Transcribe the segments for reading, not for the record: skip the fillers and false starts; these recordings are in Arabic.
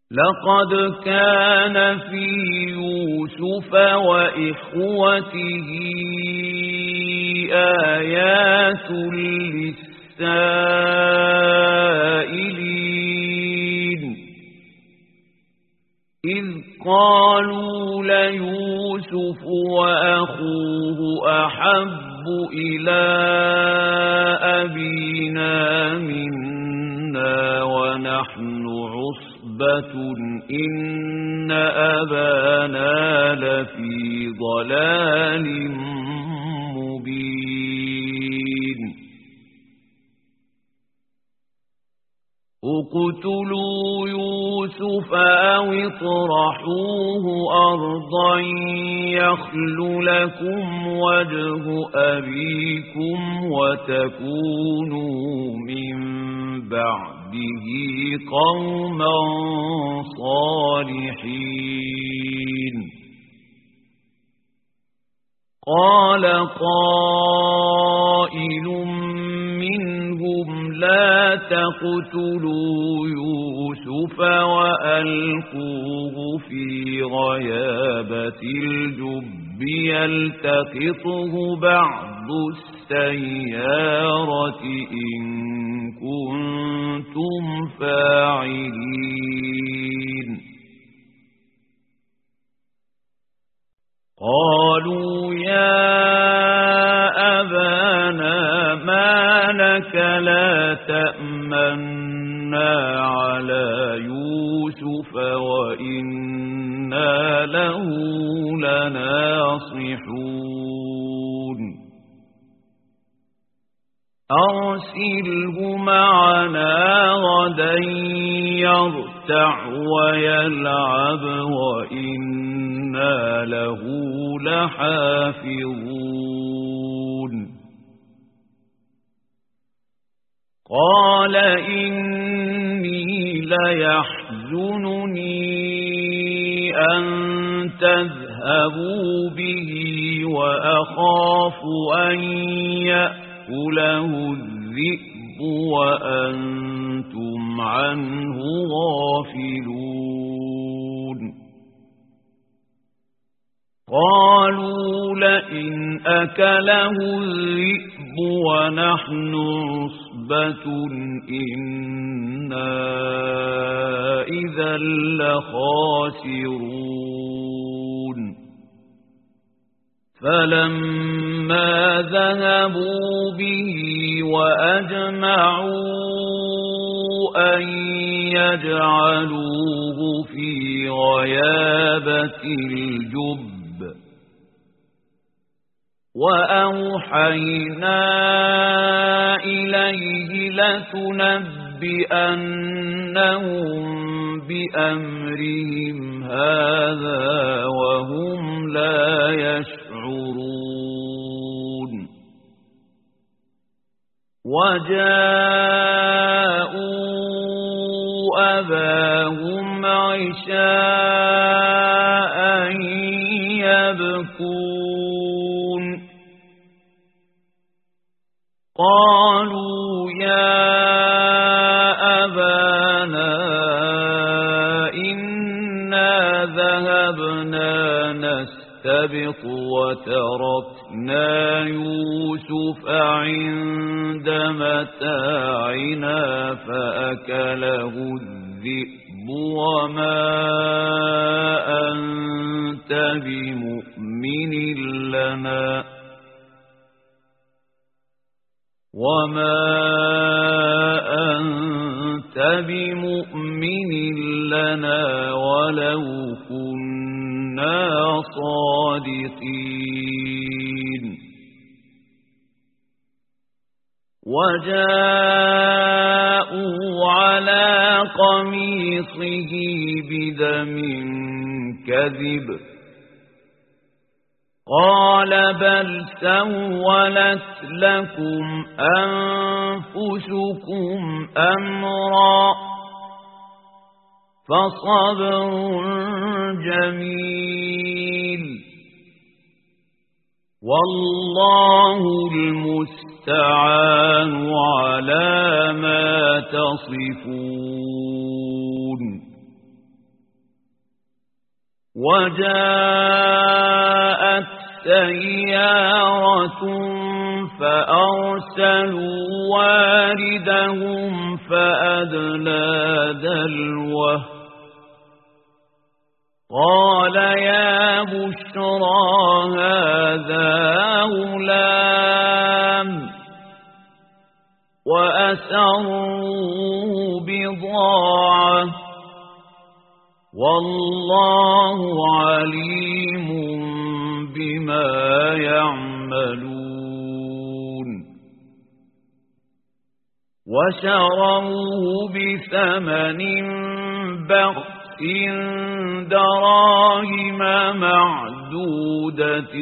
لقد كان في يوسف وإخوته آيات للسائلين إذ قالوا ليوسف وأخوه أحب إلى أبينا منا ونحن عصبة إن أبانا لفي ضلال مبين اقتلوا يوسف أو اطرحوه أرضا يخل لكم وجه أبيكم وتكونوا من بعده قوما صالحين قال قائل منهم لا تقتلوا يوسف وألقوه في غيابة الجب يلتقطه بعض السيارة إن كنتم فاعلين قالوا يا أبانا ما لك لا تأمنا على يوسف وإنا له لناصحون أرسله معنا غدا يرتع ويلعب وإنا له لحافظون قال إني ليحزنني أن تذهبوا به وأخاف أن يأكله الذئب وأنتم عنه غافلون قالوا لئن أكله الذئب ونحن عصبة إنا إذا لخاسرون فلما ذهبوا به وأجمعوا أن يجعلوه في غيابة الجب وأوحينا إليه لتنبئنهم بأمرهم هذا وهم لا يشعرون وجاءوا أباهم عشاء يبكون قالوا يا أبانا إنا ذهبنا نستبق وتركنا يوسف عند متاعنا فأكله الذئب وما أنت بمؤمن لنا ولو كنا صادقين وجاءوا على قميصه بدم كذب قال بل سولت لكم أنفسكم أمرا فصبر جميل والله المستعان على ما تصفون وجاءت سيارة فأرسلوا واردهم فأدلى دلوه قال يا بشرى هذا غلام وأسروا بضاعة والله عليم بما يعملون وشروه بثمن بخس دراهم معدودة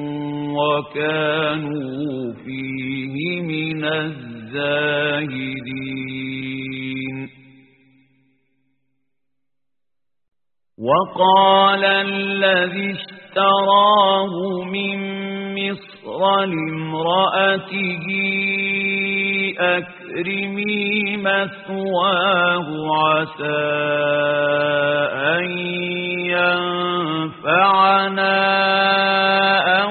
وكانوا فيه من الزاهدين وقال الذي اشتراه من مصر لامرأته أكرمي مثواه عسى أن ينفعنا أو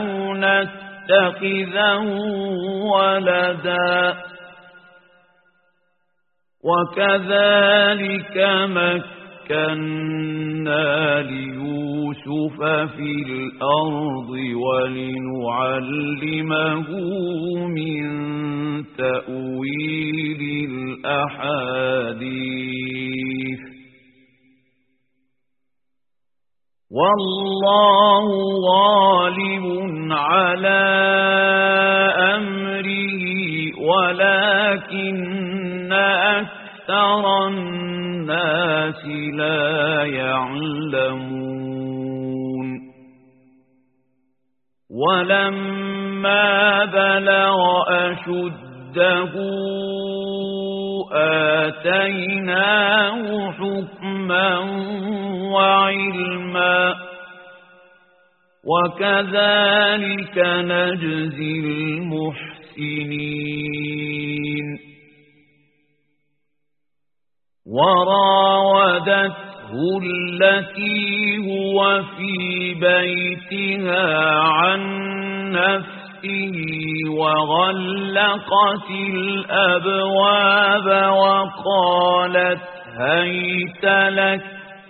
نتخذه ولدا وكذلك مكنا ليوسف في الأرض ولنعلمه من تأويل الأحاديث والله غالب على أمره ولكن أكثر الناس لا يعلمون ولما بلغ أشده آتيناه حكما وعلما وكذلك نجزي المحسنين وراودته التي هو في بيتها عن نفسه وغلقت الأبواب وقالت هيت لك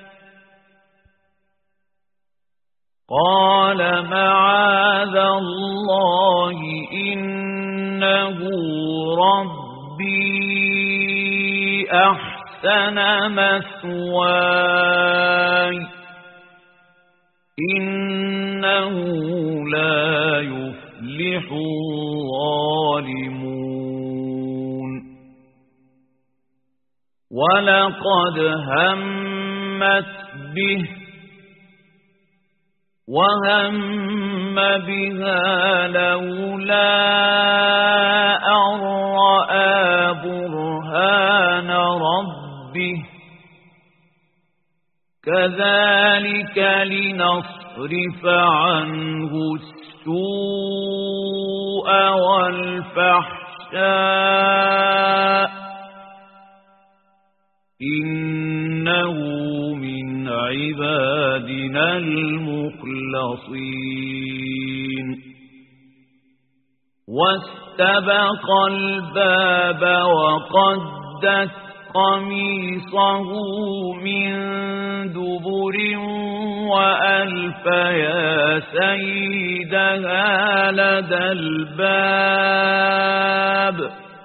قال معاذ الله إنه ربي أحسن مثواي إنه لا يفلح الظالمون ولقد همت به وهم بها لولا أن رأى برهان ربه كذلك لنصرف عنه السوء والفحشاء إنه من عبادنا المخلصين واستبق الباب وقدت قميصه من دبر وألف يا سيدها لدى الباب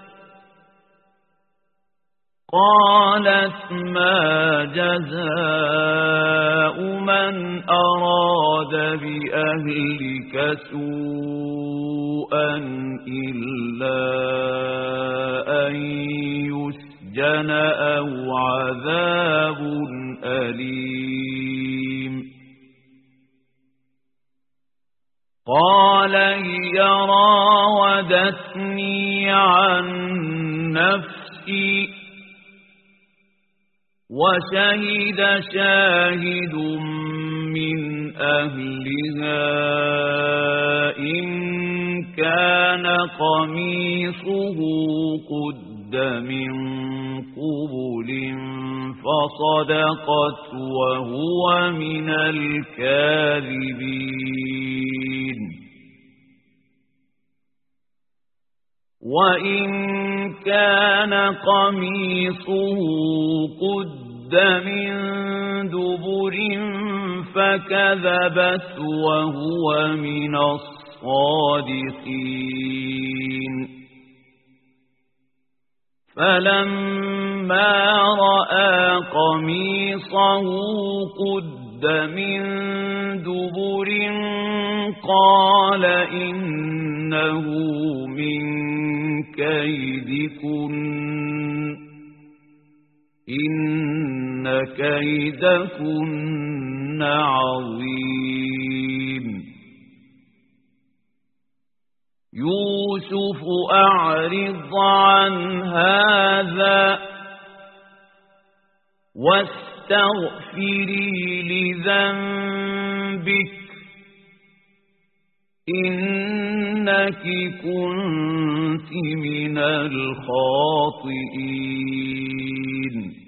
قالت ما جزاء من أراد بأهلك سوءا إلا أن يسجن أو عذاب أليم قال هي راودتني عن نفسي وشهد شاهد من أهلها إن كان قميصه قد من قبل فصدقت وهو من الكاذبين وإن كان قميصه قد من دبر فكذبت وهو من الصادقين فلما رأى قميصه قد من دبر قال إنه من كيدكن إن كيدكن عظيم يوسف أعرض عن هذا واستغفري لذنبك إنك كنت من الخاطئين